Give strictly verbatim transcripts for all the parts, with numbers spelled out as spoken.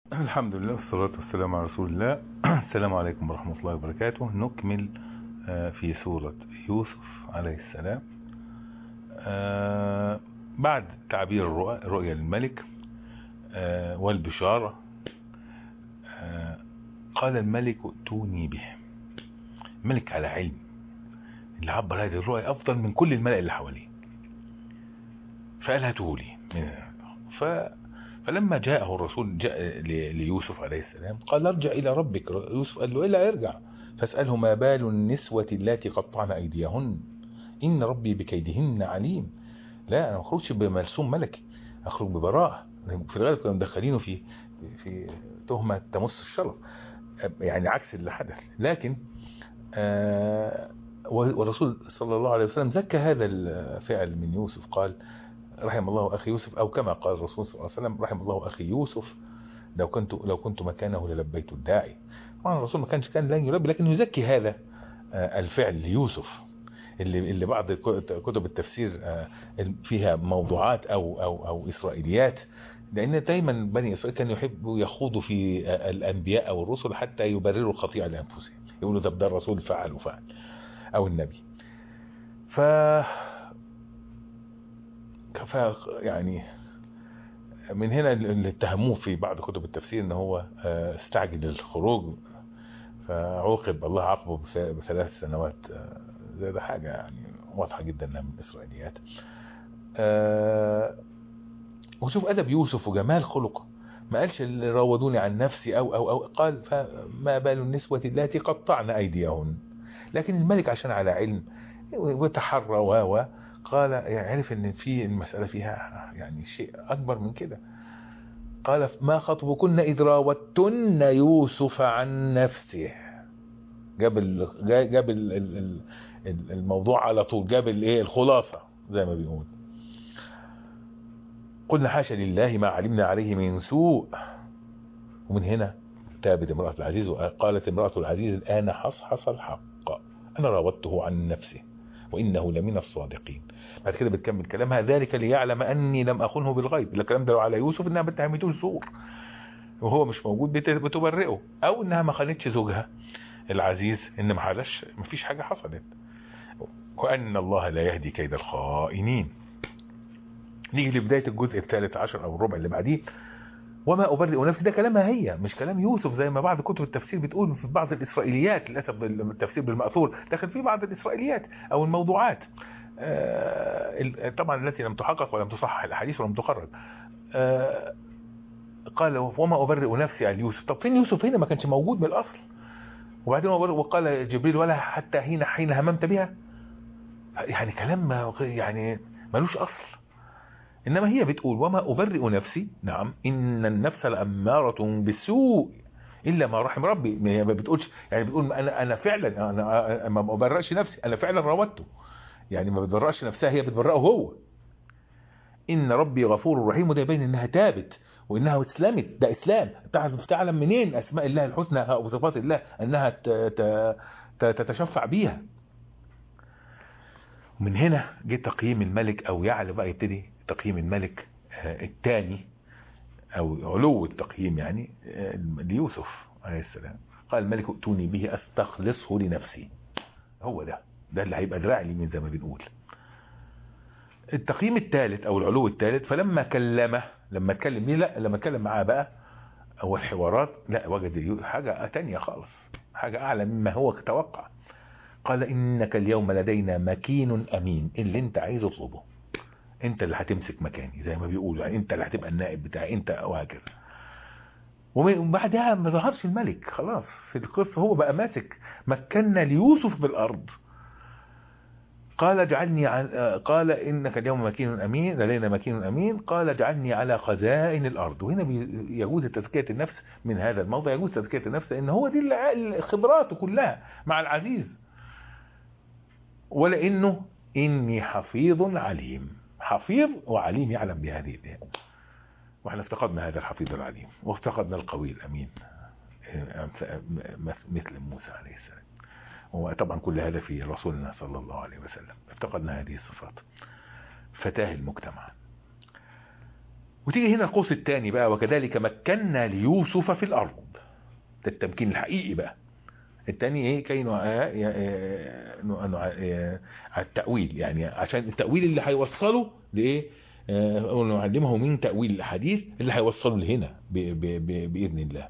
الحمد لله والصلاة والسلام على رسول الله. السلام عليكم ورحمة الله وبركاته. نكمل في سورة يوسف عليه السلام. بعد تعبير الرؤى رؤيا للملك والبشارة، قال الملك ائتوني به. الملك على علم، اللي عبر هذه الرؤيا أفضل من كل الملأ اللي حواليه، فقال هاته لي. ف فلما جاءه الرسول جاء ليوسف عليه السلام قال ارجع إلى ربك. يوسف قال له إلا يرجع فاسأله ما بال النسوة التي قطعن أيديهن إن ربي بكيدهن عليم. لا، أنا ما أخرجش بملسوم ملكي، أخرج ببراءة. في الغالب كانوا مدخلينه في في تهمة تمس الشرف، يعني عكس اللي حدث. لكن آه والرسول صلى الله عليه وسلم زكى هذا الفعل من يوسف، قال رحم الله أخي يوسف، أو كما قال الرسول صلى الله عليه وسلم رحم الله أخي يوسف لو كنت لو كنت مكانه للبيت الداعي. طبعا الرسول ما كانش كان لن يلبي، لكن يزكي هذا الفعل ليوسف، اللي اللي بعض كتب التفسير فيها موضوعات او او او اسرائيليات، لان دايما بني اسرائيل كانوا يحبوا يخوضوا في الانبياء او الرسل حتى يبرروا الخطيئه لانفسهم، يقولوا ده ده الرسول فعل وفعل او النبي. ف ف يعني من هنا اللي اتهموه في بعض كتب التفسير ان هو استعجل الخروج، فعوقب الله عاقبه بثلاث سنوات. زي ده حاجة يعني واضحة جدا من الإسرائيليات. أه وشوف أدب يوسف وجمال خلقه، ما قالش اللي راودوني عن نفسي أو أو أو قال فما بال النسوة التي قطعن أيديهن. لكن الملك عشان على علم وتحرى و قال يعني عرف ان في المسألة فيها يعني شيء أكبر من كده. قال ما خطبكن إذ راوتن يوسف عن نفسه. جاب ال... جاب ال... الموضوع على طول، جاب الايه الخلاصة زي ما بيقول. قلنا حاشا لله ما علمنا عليه من سوء. ومن هنا تابت امرأة العزيز وقالت امرأة العزيز الآن حصحص الحق أنا راودته عن نفسه وإنه لمن الصادقين. بعد كده بتكمل كلامها ذلك ليعلم أني لم أخنه بالغيب. الكلام ده على يوسف إنها بتهمتوش زور وهو مش موجود بتبرئه، أو إنها ما خانتش زوجها العزيز، إن ما حدش ما فيش حاجة حصلت. وأن الله لا يهدي كيد الخائنين. نيجي لبداية الجزء الثالث عشر أو الربع اللي بعديه. وما أبرئ نفسي، ده كلامها هي مش كلام يوسف زي ما بعض كتب التفسير بتقول في بعض الإسرائيليات. للأسف التفسير بالمأثور داخل في بعض الإسرائيليات أو الموضوعات آه طبعا التي لم تحقق ولم تصحح الأحاديث ولم تخرج. آه قال وما أبرئ نفسي على يوسف. طب فين يوسف؟ هنا ما كانش موجود من الأصل. وبعدين وقال جبريل ولا حتى حين حين هممت بها. يعني كلام يعني ملوش أصل. إنما هي بتقول وما أبرئ نفسي، نعم إن النفس لأمارة بالسوء إلا ما رحم ربي. ما بتقولش يعني بتقول أنا أنا فعلا أنا ما أبرئش نفسي، أنا فعلا راودته. يعني ما بتبرئش نفسها، هي بتبرئه هو. إن ربي غفور رحيم. وده يبين إنها تابت وإنها اسلمت. ده إسلام. تعرف تعلم منين أسماء الله الحسنى وصفات الله أنها تتشفع بيها. ومن هنا جه تقييم الملك، او يعلى بقى يبتدي تقييم الملك الثاني او علو التقييم يعني ليوسف عليه السلام. قال الملك ائتوني به استخلصه لنفسي. هو ده ده اللي هيبقى دراع اليمين زي ما بنقول. التقييم الثالث او العلو الثالث فلما كلمه، لما اتكلم بيه، لا لما اتكلم معاه بقى او الحوارات، لا وجد حاجه ثانيه خالص، حاجه اعلى مما هو توقع. قال إنك اليوم لدينا مكين أمين. اللي انت عايز اطلبه انت اللي هتمسك مكاني زي ما بيقولوا، يعني انت اللي هتبقى النائب بتاعي انت، وهكذا. وبعدها ما ظهرش الملك خلاص في القصة، هو بقى ماسك. مكنا ليوسف بالأرض. قال اجعلني على قال إنك اليوم مكين أمين، لدينا مكين أمين. قال اجعلني على خزائن الأرض. وهنا يجوز تزكية النفس من هذا الموضع، يجوز تزكية النفس لأن هو دي خبراته كلها مع العزيز. ولانه اني حفيظ عليم. حفيظ وعليم يعلم بهذه الآية. واحنا افتقدنا هذا الحفيظ العليم، وافتقدنا القوي الامين مثل موسى عليه السلام. وطبعا كل هذا في رسولنا صلى الله عليه وسلم. افتقدنا هذه الصفات فتاه المجتمع. وتيجي هنا القوس الثاني بقى، وكذلك مكنا ليوسف في الارض. ده التمكين الحقيقي بقى. الثاني ايه؟ كي التأويل، يعني عشان التأويل اللي هيوصله لايه، ونعلمه من تأويل الحديث اللي هيوصله لهنا بإذن الله.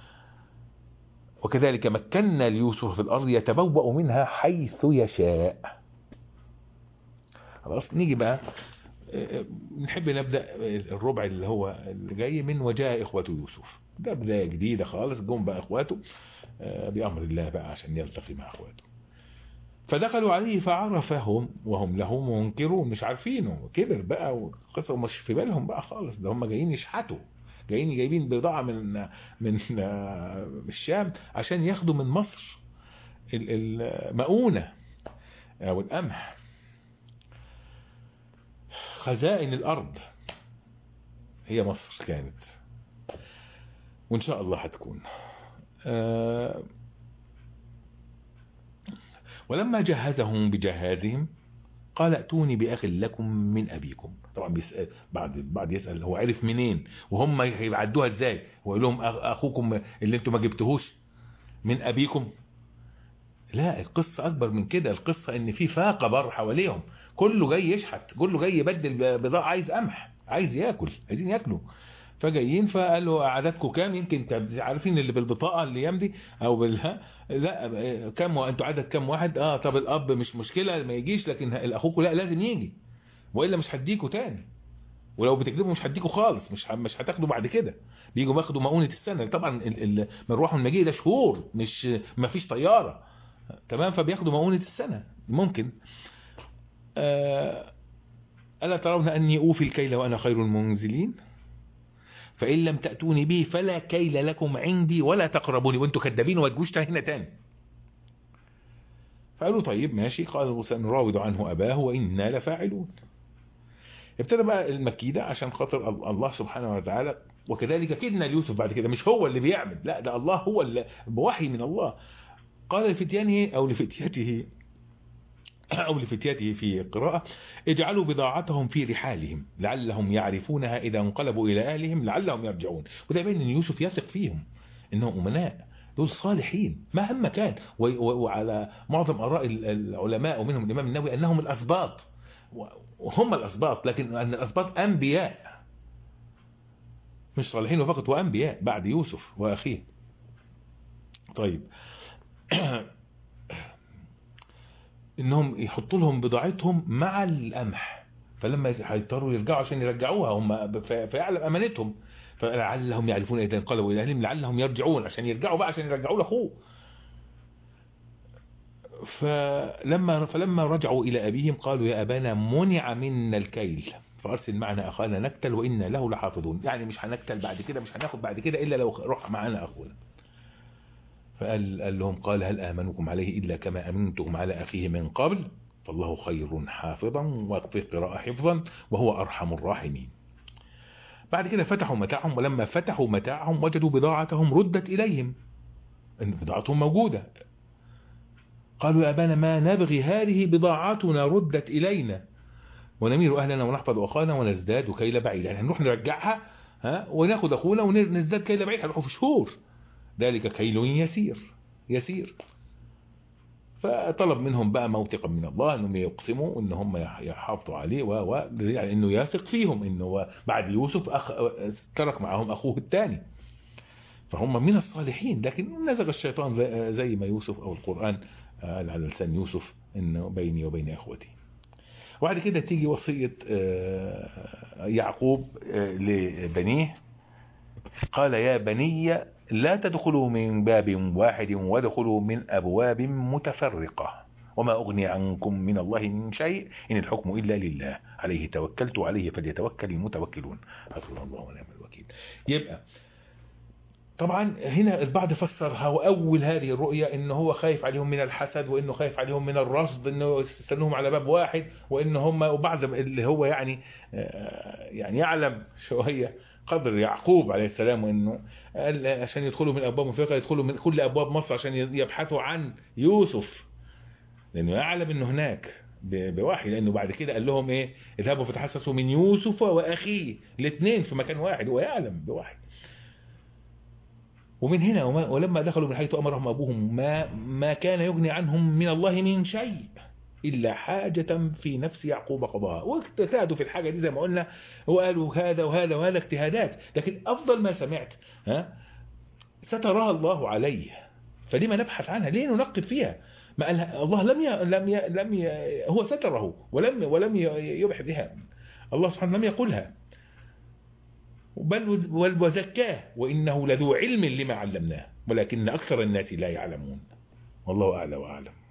وكذلك مكنا ليوسف في الأرض يتبوأ منها حيث يشاء. خلاص نيجي بقى نحب نبدأ الربع اللي هو اللي جاي من وجاء إخوة يوسف. ده بداية جديدة خالص، جم بقى إخواته بأمر الله بقى عشان يلتقي مع إخواته. فدخلوا عليه فعرفهم وهم له منكرون، مش عارفينه، كبر بقى والقصة مش في بالهم بقى خالص. ده هم جايين يشحتوا، جايين جايبين بضاعة من من الشام عشان ياخدوا من مصر المؤونة أو القمح، خزائن الأرض هي مصر كانت، وإن شاء الله هتكون. أه ولما جهزهم بجهازهم قال ائتوني بأخ لكم من أبيكم. طبعا بيسأل بعد بعد يسأل هو عرف منين وهم هيعدوها ازاي، هو يقول لهم أخوكم اللي انتم ما جبتهوش من أبيكم. لا، القصة أكبر من كده. القصة إن في فاقة بر حواليهم، كله جاي يشحت، كله جاي يبدل بضاعة، عايز قمح، عايز ياكل، عايزين ياكلوا. فجايين فقال له عددكم كام؟ يمكن عارفين اللي بالبطاقة الايام دي او بالها، لا كم وانتوا عدد كم واحد؟ اه طب الاب مش مشكلة ما يجيش، لكن الاخوكم لا لازم يجي، والا مش هديكوا تاني، ولو بتكذبوا مش هديكوا خالص، مش مش هتاخدوا بعد كده. بيجوا باخدوا مؤونة السنة. طبعا المروح والمجيء ده شهور، مش ما فيش طيارة، تمام؟ فبياخدوا مؤونة السنة ممكن. آه ألا ترون أني أوفي الكيل وأنا خير المنزلين؟ فإن لم تأتوني به فلا كيل لكم عندي ولا تقربوني، وانتوا كدابين وما تجوش هنا تاني. فقالوا طيب ماشي. قالوا سنراود عنه أباه وإنا لفاعلون. ابتدى بقى المكيدة عشان خاطر الله سبحانه وتعالى. وكذلك كدنا ليوسف بعد كده، مش هو اللي بيعمل، لا ده الله هو اللي بوحي من الله. قال لفتيانه أو لفتيته أو لفتياته في قراءة اجعلوا بضاعتهم في رحالهم لعلهم يعرفونها إذا انقلبوا إلى أهلهم لعلهم يرجعون. وده يبين أن يوسف يثق فيهم إنهم أمناء، دول صالحين مهما كان. وعلى معظم آراء العلماء ومنهم الإمام النووي أنهم الأسباط، وهم الأسباط، لكن أن الأسباط أنبياء مش صالحين فقط، وأنبياء بعد يوسف وأخيه. طيب انهم يحطوا لهم بضاعتهم مع القمح، فلما هيضطروا يرجعوا عشان يرجعوها هم فيعلم امانتهم، فلعلهم يعرفون اذا انقلبوا الى اهلهم لعلهم يرجعون، عشان يرجعوا بقى عشان يرجعوا لاخوه. فلما فلما رجعوا الى ابيهم قالوا يا ابانا منع منا الكيل فارسل معنا اخانا نكتل وانا له لحافظون. يعني مش هنكتل بعد كده، مش هناخد بعد كده الا لو روح معنا اخونا. فقال قال لهم قال هل آمنكم عليه إلا كما أمنتم على أخيه من قبل فالله خير حافظا وفي قراءة حفظا وهو أرحم الراحمين. بعد كده فتحوا متاعهم، ولما فتحوا متاعهم وجدوا بضاعتهم ردت إليهم، إن بضاعتهم موجودة. قالوا يا أبانا ما نبغي هذه بضاعتنا ردت إلينا ونمير أهلنا ونحفظ أخانا ونزداد كيل بعيد. يعني هنروح نرجعها ها وناخد أخونا ونزداد كيل بعيد، هنروحوا في شهور، ذلك كيل يسير يسير. فطلب منهم بقى موثقا من الله انهم يقسموا ان هم يحافظوا عليه، و يعني انه يثق فيهم، انه بعد يوسف أخ... ترك معهم اخوه الثاني، فهم من الصالحين. لكن نزغ الشيطان زي ما يوسف او القرآن قال على لسان يوسف انه بيني وبين اخوتي. وبعد كده تيجي وصية يعقوب لبنيه، قال يا بني لا تدخلوا من باب واحد وادخلوا من أبواب متفرقة وما أغني عنكم من الله من شيء إن الحكم إلا لله عليه توكلت عليه فليتوكل المتوكلون حسبنا الله ونعم الوكيل. يبقى طبعا هنا البعض فسرها وأول هذه الرؤية إنه هو خايف عليهم من الحسد، وإنه خايف عليهم من الرصد، إنه يستنوهم على باب واحد، وإن هم وبعض اللي هو يعني يعني يعلم شوية قدر يعقوب عليه السلام، وإنه قال عشان يدخلوا من أبواب مفرقة يدخلوا من كل أبواب مصر عشان يبحثوا عن يوسف، لأنه يعلم إنه هناك بوحي، لانه بعد كده قال لهم ايه؟ اذهبوا فتحسسوا من يوسف واخيه، الاثنين في مكان واحد، هو يعلم بوحي. ومن هنا وما ولما دخلوا من حيث امرهم ابوهم ما ما كان يغني عنهم من الله من شيء الا حاجة في نفس يعقوب قضاها، واجتهدوا في الحاجة دي زي ما قلنا، وقالوا هذا وهذا وهذا اجتهادات، لكن افضل ما سمعت ها سترها الله عليه، فلما نبحث عنها؟ ليه ننقب فيها؟ ما قالها الله لم ي... لم ي... لم ي... هو ستره ولم ولم يبح بها، الله سبحانه لم يقولها، بل وزكاه وإنه لذو علم لما علمناه ولكن أكثر الناس لا يعلمون. والله أعلى وأعلم.